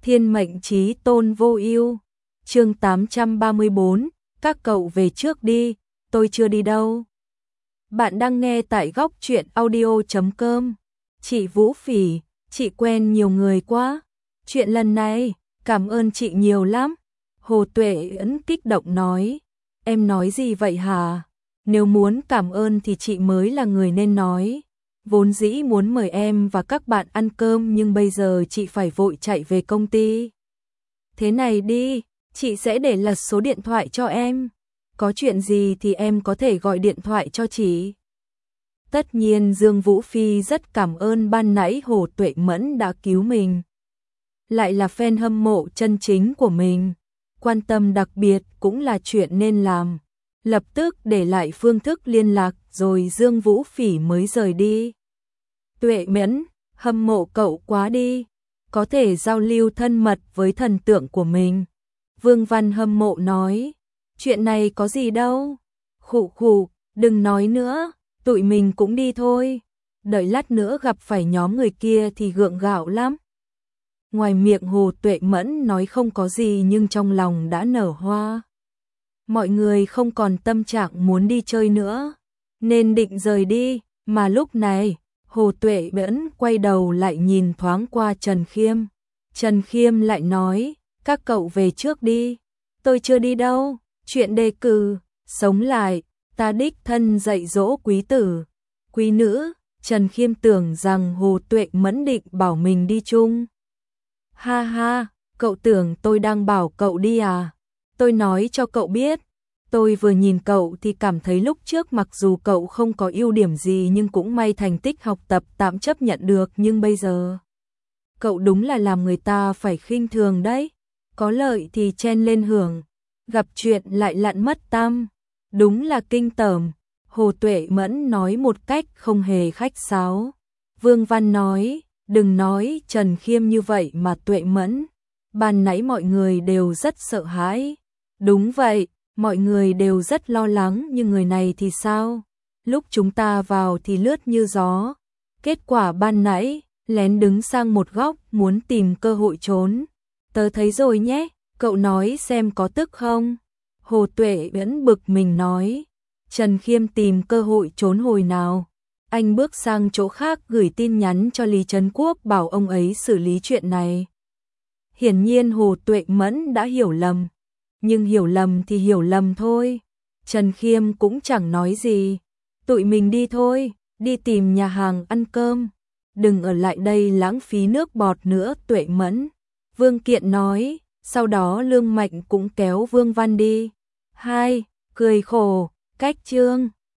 Thiên mệnh chí tôn vô ưu. Chương 834, các cậu về trước đi, tôi chưa đi đâu. Bạn đang nghe tại góc truyện audio.com. Chị Vũ Phỉ, chị quen nhiều người quá. Chuyện lần này, cảm ơn chị nhiều lắm. Hồ Tuệ Ẩn kích động nói. Em nói gì vậy hả? Nếu muốn cảm ơn thì chị mới là người nên nói. Vốn dĩ muốn mời em và các bạn ăn cơm nhưng bây giờ chị phải vội chạy về công ty. Thế này đi, chị sẽ để lật số điện thoại cho em. Có chuyện gì thì em có thể gọi điện thoại cho chị. Tất nhiên Dương Vũ Phi rất cảm ơn ban nãy Hồ Tuệ Mẫn đã cứu mình. Lại là fan hâm mộ chân chính của mình. Quan tâm đặc biệt cũng là chuyện nên làm. Lập tức để lại phương thức liên lạc rồi Dương Vũ Phỉ mới rời đi. Tuệ Mẫn, hâm mộ cậu quá đi. Có thể giao lưu thân mật với thần tượng của mình. Vương Văn hâm mộ nói. Chuyện này có gì đâu. Khụ khụ, đừng nói nữa. Tụi mình cũng đi thôi. Đợi lát nữa gặp phải nhóm người kia thì gượng gạo lắm. Ngoài miệng Hồ Tuệ Mẫn nói không có gì nhưng trong lòng đã nở hoa. Mọi người không còn tâm trạng muốn đi chơi nữa, nên định rời đi, mà lúc này, Hồ Tuệ Mẫn quay đầu lại nhìn thoáng qua Trần Khiêm. Trần Khiêm lại nói, các cậu về trước đi, tôi chưa đi đâu, chuyện đề cử, sống lại, ta đích thân dạy dỗ quý tử, quý nữ. Trần Khiêm tưởng rằng Hồ Tuệ Mẫn định bảo mình đi chung. Ha ha, cậu tưởng tôi đang bảo cậu đi à? Tôi nói cho cậu biết, tôi vừa nhìn cậu thì cảm thấy lúc trước mặc dù cậu không có ưu điểm gì nhưng cũng may thành tích học tập tạm chấp nhận được, nhưng bây giờ cậu đúng là làm người ta phải khinh thường đấy. Có lợi thì chen lên hưởng, gặp chuyện lại lặn mất tăm. Đúng là kinh tởm. Hồ Tuệ Mẫn nói một cách không hề khách sáo. Vương Văn nói, đừng nói Trần Khiêm như vậy mà Tuệ Mẫn. Ban nãy mọi người đều rất sợ hãi. Đúng vậy, mọi người đều rất lo lắng, nhưng người này thì sao? Lúc chúng ta vào thì lướt như gió. Kết quả ban nãy, lén đứng sang một góc muốn tìm cơ hội trốn. Tớ thấy rồi nhé, cậu nói xem có tức không? Hồ Tuệ Mẫn bực mình nói. Trần Khiêm tìm cơ hội trốn hồi nào? Anh bước sang chỗ khác gửi tin nhắn cho Lý Trấn Quốc bảo ông ấy xử lý chuyện này. Hiển nhiên Hồ Tuệ Mẫn đã hiểu lầm. Nhưng hiểu lầm thì hiểu lầm thôi. Trần Khiêm cũng chẳng nói gì. Tụi mình đi thôi, đi tìm nhà hàng ăn cơm. Đừng ở lại đây lãng phí nước bọt nữa Tuệ Mẫn. Vương Kiện nói, sau đó Lương Mạnh cũng kéo Vương Văn đi. Hai, cười khổ, cách chương.